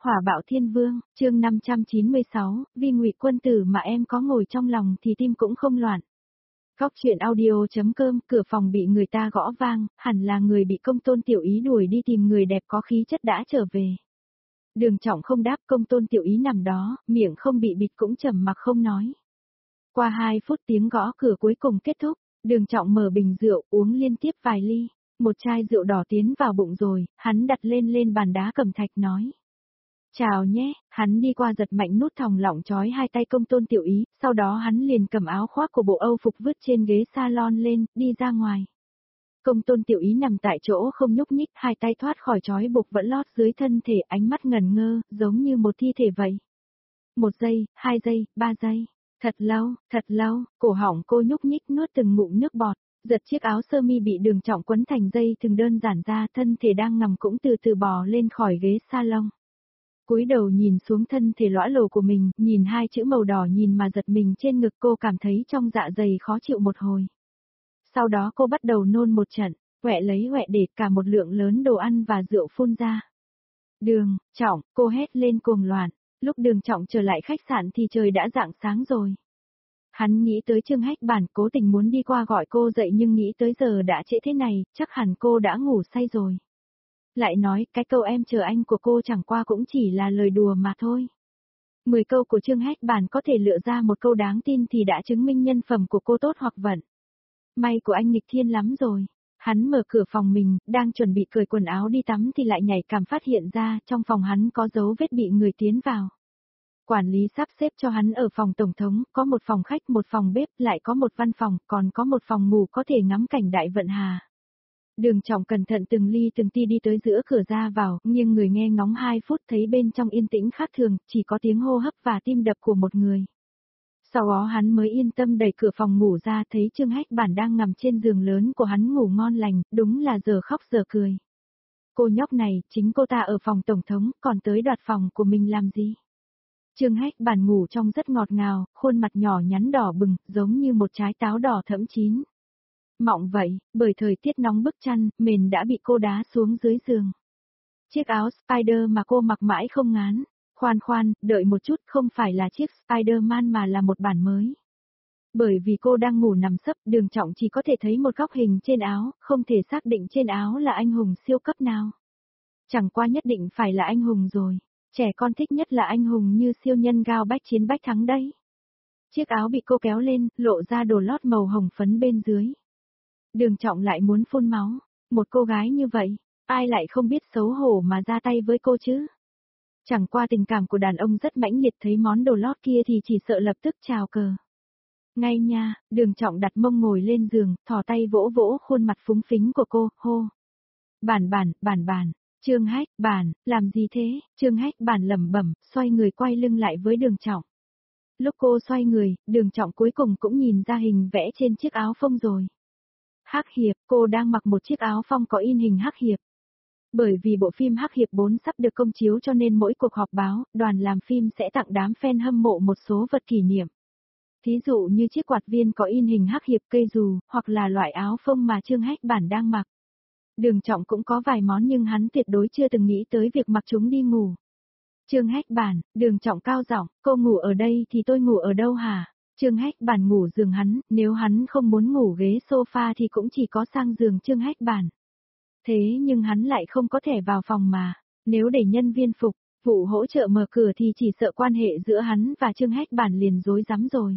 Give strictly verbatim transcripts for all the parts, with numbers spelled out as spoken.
Hỏa bạo thiên vương, chương năm trăm chín mươi sáu, vì Ngụy quân tử mà em có ngồi trong lòng thì tim cũng không loạn. Góc chuyện audio.com, cửa phòng bị người ta gõ vang, hẳn là người bị Công Tôn Tiểu Ý đuổi đi tìm người đẹp có khí chất đã trở về. Đường Trọng không đáp, Công Tôn Tiểu Ý nằm đó, miệng không bị bịt cũng trầm mặc không nói. Qua hai phút tiếng gõ cửa cuối cùng kết thúc, Đường Trọng mở bình rượu uống liên tiếp vài ly, một chai rượu đỏ tiến vào bụng rồi, hắn đặt lên lên bàn đá cẩm thạch nói. Chào nhé, hắn đi qua giật mạnh nút thòng lọng trói hai tay Công Tôn Tiểu Ý, sau đó hắn liền cầm áo khoác của bộ Âu phục vứt trên ghế salon lên, đi ra ngoài. Công Tôn Tiểu Ý nằm tại chỗ không nhúc nhích, hai tay thoát khỏi trói buộc vẫn lót dưới thân thể, ánh mắt ngẩn ngơ, giống như một thi thể vậy. Một giây, hai giây, ba giây, thật lâu, thật lâu, cổ họng cô nhúc nhích nuốt từng ngụm nước bọt, giật chiếc áo sơ mi bị Đường Trọng quấn thành dây thừng đơn giản ra, thân thể đang nằm cũng từ từ bò lên khỏi ghế salon. Cúi đầu nhìn xuống thân thể lõa lồ của mình, nhìn hai chữ màu đỏ nhìn mà giật mình trên ngực, cô cảm thấy trong dạ dày khó chịu một hồi. Sau đó cô bắt đầu nôn một trận, quẹ lấy quẹ để cả một lượng lớn đồ ăn và rượu phun ra. Đường Trọng, cô hét lên cuồng loạn, lúc Đường Trọng trở lại khách sạn thì trời đã rạng sáng rồi. Hắn nghĩ tới Trương Hách Bản, cố tình muốn đi qua gọi cô dậy nhưng nghĩ tới giờ đã trễ thế này, chắc hẳn cô đã ngủ say rồi. Lại nói, cái câu em chờ anh của cô chẳng qua cũng chỉ là lời đùa mà thôi. Mười câu của Trương Hách Bản có thể lựa ra một câu đáng tin thì đã chứng minh nhân phẩm của cô tốt hoặc vận. May của anh nghịch thiên lắm rồi. Hắn mở cửa phòng mình, đang chuẩn bị cởi quần áo đi tắm thì lại nhảy cảm phát hiện ra trong phòng hắn có dấu vết bị người tiến vào. Quản lý sắp xếp cho hắn ở phòng tổng thống, có một phòng khách, một phòng bếp, lại có một văn phòng, còn có một phòng ngủ có thể ngắm cảnh Đại Vận Hà. Đường Trọng cẩn thận từng ly từng ti đi tới giữa cửa ra vào, nghiêng người nghe ngóng hai phút thấy bên trong yên tĩnh khác thường, chỉ có tiếng hô hấp và tim đập của một người. Sau đó hắn mới yên tâm đẩy cửa phòng ngủ ra, thấy Trương Hách Bản đang nằm trên giường lớn của hắn ngủ ngon lành, đúng là giờ khóc giờ cười. Cô nhóc này, chính cô ta ở phòng tổng thống, còn tới đoạt phòng của mình làm gì? Trương Hách Bản ngủ trong rất ngọt ngào, khuôn mặt nhỏ nhắn đỏ bừng, giống như một trái táo đỏ thẫm chín. Mọng vậy, bởi thời tiết nóng bức chăn, mền đã bị cô đá xuống dưới giường. Chiếc áo Spider mà cô mặc mãi không ngán. Khoan khoan, đợi một chút, không phải là chiếc Spider-Man mà là một bản mới. Bởi vì cô đang ngủ nằm sấp, Đường Trọng chỉ có thể thấy một góc hình trên áo, không thể xác định trên áo là anh hùng siêu cấp nào. Chẳng qua nhất định phải là anh hùng rồi. Trẻ con thích nhất là anh hùng như siêu nhân Gao Bách Chiến Bách Thắng đấy. Chiếc áo bị cô kéo lên, lộ ra đồ lót màu hồng phấn bên dưới. Đường Trọng lại muốn phun máu. Một cô gái như vậy, ai lại không biết xấu hổ mà ra tay với cô chứ? Chẳng qua tình cảm của đàn ông rất mãnh liệt, thấy món đồ lót kia thì chỉ sợ lập tức chào cờ. Ngay nha, Đường Trọng đặt mông ngồi lên giường, thò tay vỗ vỗ khuôn mặt phúng phính của cô, hô. Bản bản, bản bản, Trương Hách Bản, làm gì thế? Trương Hách Bản lẩm bẩm, xoay người quay lưng lại với Đường Trọng. Lúc cô xoay người, Đường Trọng cuối cùng cũng nhìn ra hình vẽ trên chiếc áo phông rồi. Hắc Hiệp, cô đang mặc một chiếc áo phông có in hình Hắc Hiệp. Bởi vì bộ phim Hắc Hiệp bốn sắp được công chiếu cho nên mỗi cuộc họp báo, đoàn làm phim sẽ tặng đám fan hâm mộ một số vật kỷ niệm. Thí dụ như chiếc quạt viên có in hình Hắc Hiệp, cây dù, hoặc là loại áo phông mà Trương Hách Bản đang mặc. Đường Trọng cũng có vài món nhưng hắn tuyệt đối chưa từng nghĩ tới việc mặc chúng đi ngủ. Trương Hách Bản, Đường Trọng cao giọng, cô ngủ ở đây thì tôi ngủ ở đâu hả? Trương Hách Bản ngủ giường hắn, nếu hắn không muốn ngủ ghế sofa thì cũng chỉ có sang giường Trương Hách Bản. Thế nhưng hắn lại không có thể vào phòng mà, nếu để nhân viên phục vụ hỗ trợ mở cửa thì chỉ sợ quan hệ giữa hắn và Trương Hách Bản liền rối rắm rồi.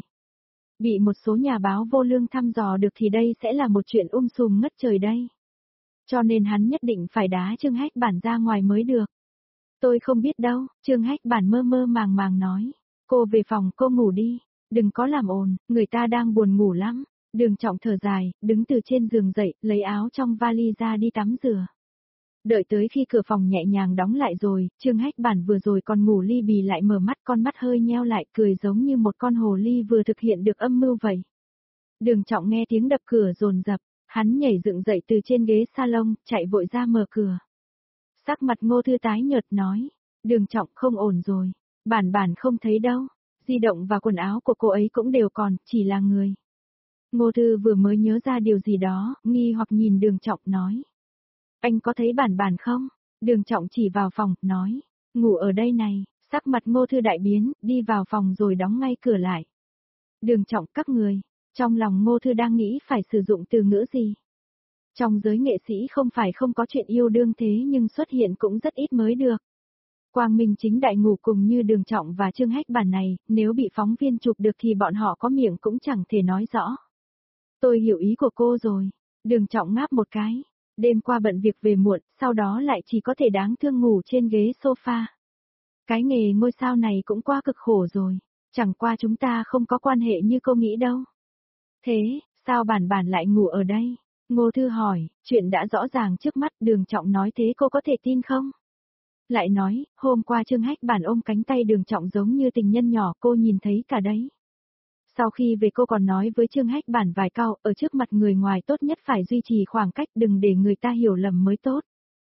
Bị một số nhà báo vô lương thăm dò được thì đây sẽ là một chuyện um sùm ngất trời đây. Cho nên hắn nhất định phải đá Trương Hách Bản ra ngoài mới được. Tôi không biết đâu, Trương Hách Bản mơ mơ màng màng nói. Cô về phòng cô ngủ đi, đừng có làm ồn, người ta đang buồn ngủ lắm. Đường Trọng thở dài, đứng từ trên giường dậy, lấy áo trong vali ra đi tắm rửa. Đợi tới khi cửa phòng nhẹ nhàng đóng lại rồi, Trương Hách Bản vừa rồi còn ngủ li bì lại mở mắt, con mắt hơi nheo lại, cười giống như một con hồ ly vừa thực hiện được âm mưu vậy. Đường Trọng nghe tiếng đập cửa dồn dập, hắn nhảy dựng dậy từ trên ghế salon, chạy vội ra mở cửa. Sắc mặt Ngô Thư tái nhợt nói, Đường Trọng không ổn rồi, Bản Bản không thấy đâu, di động và quần áo của cô ấy cũng đều còn, chỉ là người. Ngô Thư vừa mới nhớ ra điều gì đó, nghi hoặc nhìn Đường Trọng nói. Anh có thấy Bản Bản không? Đường Trọng chỉ vào phòng, nói. Ngủ ở đây này, sắc mặt Ngô Thư đại biến, đi vào phòng rồi đóng ngay cửa lại. Đường Trọng các người, trong lòng Ngô Thư đang nghĩ phải sử dụng từ ngữ gì. Trong giới nghệ sĩ không phải không có chuyện yêu đương thế nhưng xuất hiện cũng rất ít mới được. Quang Minh chính đại ngủ cùng như Đường Trọng và Trương Hách bản này, nếu bị phóng viên chụp được thì bọn họ có miệng cũng chẳng thể nói rõ. Tôi hiểu ý của cô rồi. Đường Trọng ngáp một cái. Đêm qua bận việc về muộn, sau đó lại chỉ có thể đáng thương ngủ trên ghế sofa. Cái nghề ngôi sao này cũng quá cực khổ rồi. Chẳng qua chúng ta không có quan hệ như cô nghĩ đâu. Thế, sao bản bản lại ngủ ở đây? Ngô Thư hỏi, chuyện đã rõ ràng trước mắt. Đường Trọng nói thế cô có thể tin không? Lại nói, hôm qua Trương Hách bản ôm cánh tay Đường Trọng giống như tình nhân nhỏ, cô nhìn thấy cả đấy. Sau khi về cô còn nói với Trương Hách bản vài câu, ở trước mặt người ngoài tốt nhất phải duy trì khoảng cách, đừng để người ta hiểu lầm mới tốt.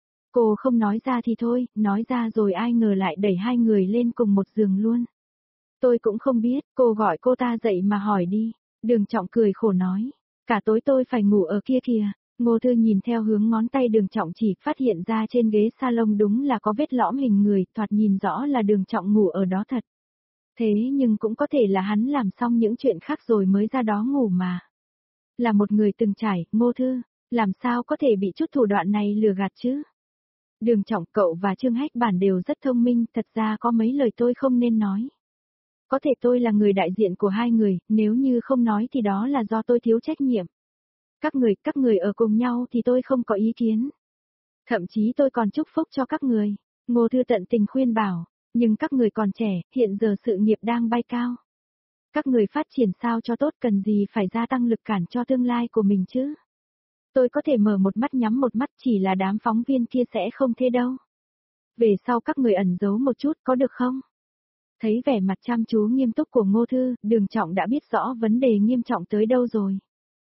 Cô không nói ra thì thôi, nói ra rồi ai ngờ lại đẩy hai người lên cùng một giường luôn. Tôi cũng không biết, cô gọi cô ta dậy mà hỏi đi. Đường Trọng cười khổ nói, cả tối tôi phải ngủ ở kia kìa. Ngô Thư nhìn theo hướng ngón tay Đường Trọng chỉ, phát hiện ra trên ghế salon đúng là có vết lõm hình người, thoạt nhìn rõ là Đường Trọng ngủ ở đó thật. Thế nhưng cũng có thể là hắn làm xong những chuyện khác rồi mới ra đó ngủ mà. Là một người từng trải, Ngô Thư, làm sao có thể bị chút thủ đoạn này lừa gạt chứ? Đường Trọng, cậu và Trương Hách bản đều rất thông minh, thật ra có mấy lời tôi không nên nói. Có thể tôi là người đại diện của hai người, nếu như không nói thì đó là do tôi thiếu trách nhiệm. Các người, các người ở cùng nhau thì tôi không có ý kiến. Thậm chí tôi còn chúc phúc cho các người. Ngô Thư tận tình khuyên bảo, nhưng các người còn trẻ, hiện giờ sự nghiệp đang bay cao. Các người phát triển sao cho tốt, cần gì phải gia tăng lực cản cho tương lai của mình chứ. Tôi có thể mở một mắt nhắm một mắt, chỉ là đám phóng viên kia sẽ không thế đâu. Về sau các người ẩn giấu một chút có được không? Thấy vẻ mặt chăm chú nghiêm túc của Ngô Thư, Đường Trọng đã biết rõ vấn đề nghiêm trọng tới đâu rồi.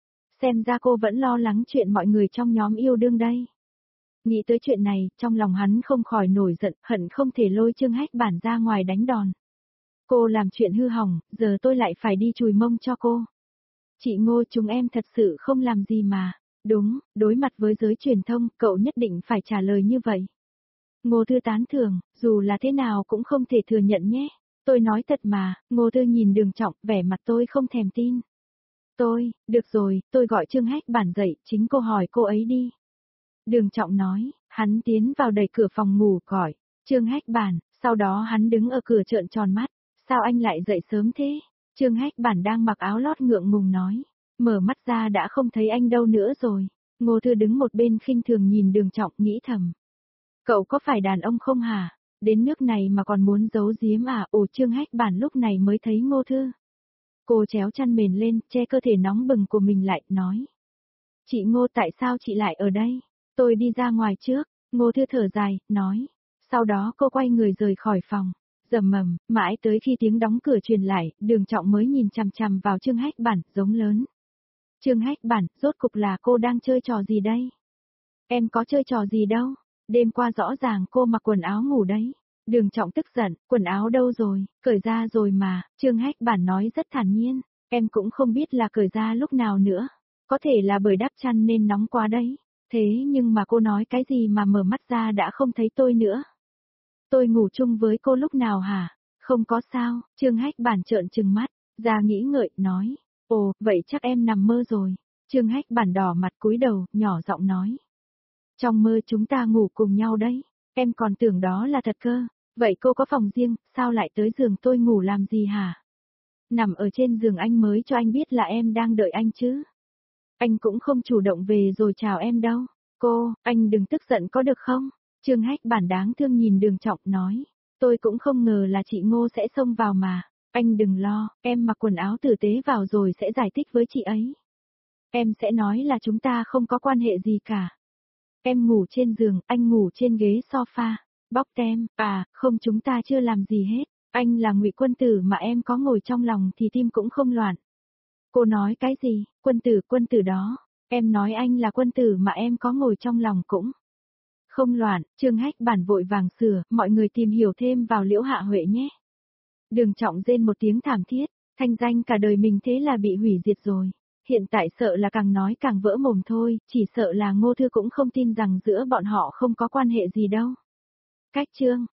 Xem ra cô vẫn lo lắng chuyện mọi người trong nhóm yêu đương đây. Nghĩ tới chuyện này, trong lòng hắn không khỏi nổi giận, hận không thể lôi Trương Hách bản ra ngoài đánh đòn. Cô làm chuyện hư hỏng, giờ tôi lại phải đi chùi mông cho cô. Chị Ngô, chúng em thật sự không làm gì mà. Đúng, đối mặt với giới truyền thông, cậu nhất định phải trả lời như vậy. Ngô Thư tán thưởng, dù là thế nào cũng không thể thừa nhận nhé. Tôi nói thật mà. Ngô Thư nhìn Đường Trọng, vẻ mặt tôi không thèm tin. Tôi, được rồi, tôi gọi Trương Hách bản dậy, chính cô hỏi cô ấy đi. Đường Trọng nói, hắn tiến vào đẩy cửa phòng ngủ gọi, Trương Hách bản, sau đó hắn đứng ở cửa trợn tròn mắt, sao anh lại dậy sớm thế? Trương Hách bản đang mặc áo lót ngượng ngùng nói, mở mắt ra đã không thấy anh đâu nữa rồi. Ngô Thư đứng một bên khinh thường nhìn Đường Trọng, nghĩ thầm. Cậu có phải đàn ông không hả? Đến nước này mà còn muốn giấu giếm à? Ồ, Trương Hách bản lúc này mới thấy Ngô Thư. Cô chéo chăn mền lên, che cơ thể nóng bừng của mình lại, nói. Chị Ngô, tại sao chị lại ở đây? Tôi đi ra ngoài trước. Ngô Thư thở dài, nói. Sau đó cô quay người rời khỏi phòng. Rầm mầm, mãi tới khi tiếng đóng cửa truyền lại, Đường Trọng mới nhìn chằm chằm vào Trương Hách bản, giống lớn. Trương Hách bản, rốt cục là cô đang chơi trò gì đây? Em có chơi trò gì đâu? Đêm qua rõ ràng cô mặc quần áo ngủ đấy. Đường Trọng tức giận, quần áo đâu rồi, cởi ra rồi mà. Trương Hách bản nói rất thản nhiên, em cũng không biết là cởi ra lúc nào nữa. Có thể là bởi đắp chăn nên nóng quá đấy. Thế nhưng mà cô nói cái gì mà mở mắt ra đã không thấy tôi nữa. Tôi ngủ chung với cô lúc nào hả? Không có sao. Trương Hách bản trợn trừng mắt, ra nghĩ ngợi, nói. Ồ, vậy chắc em nằm mơ rồi. Trương Hách bản đỏ mặt cúi đầu, nhỏ giọng nói. Trong mơ chúng ta ngủ cùng nhau đấy. Em còn tưởng đó là thật cơ. Vậy cô có phòng riêng, sao lại tới giường tôi ngủ làm gì hả? Nằm ở trên giường anh mới cho anh biết là em đang đợi anh chứ. Anh cũng không chủ động về rồi chào em đâu. Cô, anh đừng tức giận có được không? Trương Hách bản đáng thương nhìn Đường Trọng, nói. Tôi cũng không ngờ là chị Ngô sẽ xông vào mà. Anh đừng lo, em mặc quần áo tử tế vào rồi sẽ giải thích với chị ấy. Em sẽ nói là chúng ta không có quan hệ gì cả. Em ngủ trên giường, anh ngủ trên ghế sofa. Bóc tem, à, không, chúng ta chưa làm gì hết. Anh là Ngụy Quân Tử mà em có ngồi trong lòng thì tim cũng không loạn. Cô nói cái gì? Quân tử, quân tử đó. Em nói anh là quân tử mà em có ngồi trong lòng cũng không loạn. Trương Hách bản vội vàng sửa, mọi người tìm hiểu thêm vào Liễu Hạ Huệ nhé. Đường Trọng rên một tiếng thảm thiết, thanh danh cả đời mình thế là bị hủy diệt rồi. Hiện tại sợ là càng nói càng vỡ mồm thôi, chỉ sợ là Ngô Thư cũng không tin rằng giữa bọn họ không có quan hệ gì đâu. Cách chương